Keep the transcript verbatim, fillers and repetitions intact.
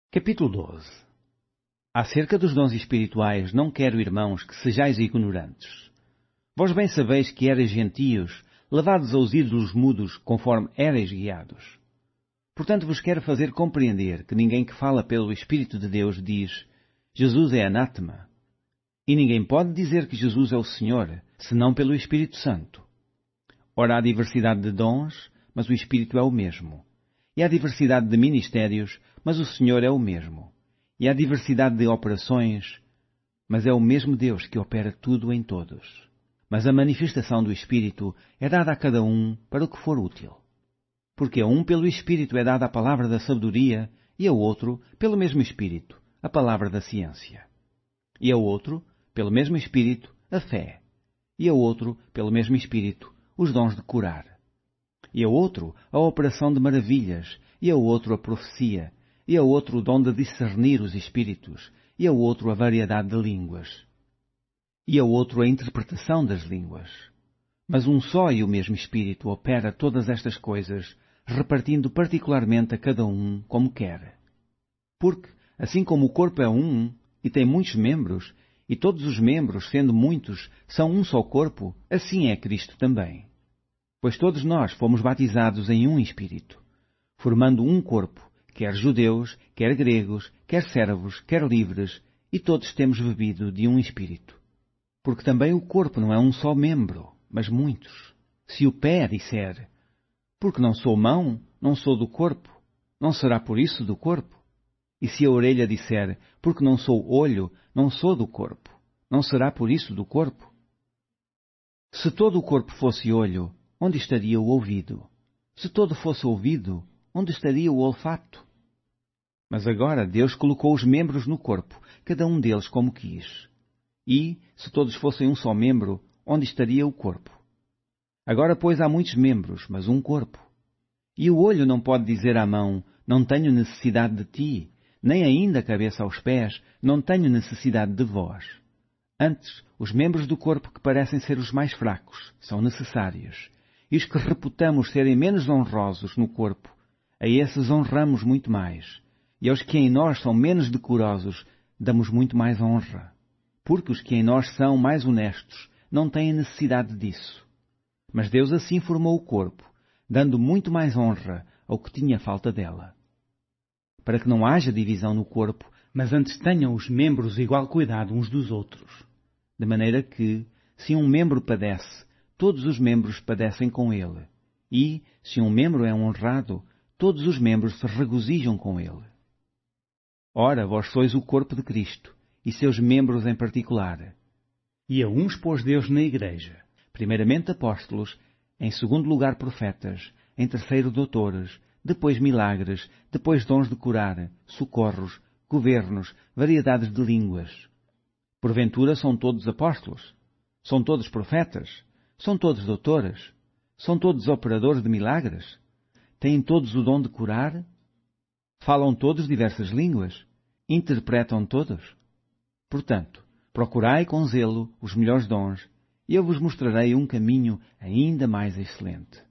Capítulo doze. Acerca dos dons espirituais, não quero, irmãos, que sejais ignorantes. Vós bem sabeis que erais gentios, levados aos ídolos mudos, conforme erais guiados. Portanto vos quero fazer compreender que ninguém que fala pelo Espírito de Deus diz: Jesus é anátema. E ninguém pode dizer que Jesus é o Senhor, senão pelo Espírito Santo. Ora, há diversidade de dons, mas o Espírito é o mesmo. E há diversidade de ministérios, mas o Senhor é o mesmo. E há diversidade de operações, mas é o mesmo Deus que opera tudo em todos. Mas a manifestação do Espírito é dada a cada um para o que for útil. Porque a um pelo Espírito é dada a palavra da sabedoria, e a outro, pelo mesmo Espírito, a palavra da ciência. E a outro, pelo mesmo Espírito, a fé. E a outro, pelo mesmo Espírito, os dons de curar. E a outro, a operação de maravilhas, e a outro a profecia, e a outro o dom de discernir os espíritos, e a outro a variedade de línguas, e a outro a interpretação das línguas. Mas um só e o mesmo Espírito opera todas estas coisas, repartindo particularmente a cada um como quer. Porque, assim como o corpo é um, e tem muitos membros, e todos os membros, sendo muitos, são um só corpo, assim é Cristo também. Pois todos nós fomos batizados em um Espírito, formando um corpo, quer judeus, quer gregos, quer servos, quer livres, e todos temos bebido de um Espírito. Porque também o corpo não é um só membro, mas muitos. Se o pé disser: porque não sou mão, não sou do corpo, não será por isso do corpo? E se a orelha disser: porque não sou olho, não sou do corpo, não será por isso do corpo? Se todo o corpo fosse olho, onde estaria o ouvido? Se todo fosse ouvido, onde estaria o olfato? Mas agora Deus colocou os membros no corpo, cada um deles como quis. E, se todos fossem um só membro, onde estaria o corpo? Agora, pois, há muitos membros, mas um corpo. E o olho não pode dizer à mão: não tenho necessidade de ti, nem ainda a cabeça aos pés: não tenho necessidade de vós. Antes, os membros do corpo que parecem ser os mais fracos são necessários. E os que reputamos serem menos honrosos no corpo, a esses honramos muito mais. E aos que em nós são menos decorosos, damos muito mais honra. Porque os que em nós são mais honestos não têm necessidade disso. Mas Deus assim formou o corpo, dando muito mais honra ao que tinha falta dela. Para que não haja divisão no corpo, mas antes tenham os membros igual cuidado uns dos outros. De maneira que, se um membro padece, todos os membros padecem com ele. E, se um membro é honrado, todos os membros se regozijam com ele. Ora, vós sois o corpo de Cristo, e seus membros em particular. E a uns pôs Deus na igreja, primeiramente apóstolos, em segundo lugar profetas, em terceiro doutores, depois milagres, depois dons de curar, socorros, governos, variedades de línguas. Porventura são todos apóstolos? São todos profetas? São todos doutores? São todos operadores de milagres? Têm todos o dom de curar? Falam todos diversas línguas? Interpretam todos? Portanto, procurai com zelo os melhores dons, e eu vos mostrarei um caminho ainda mais excelente.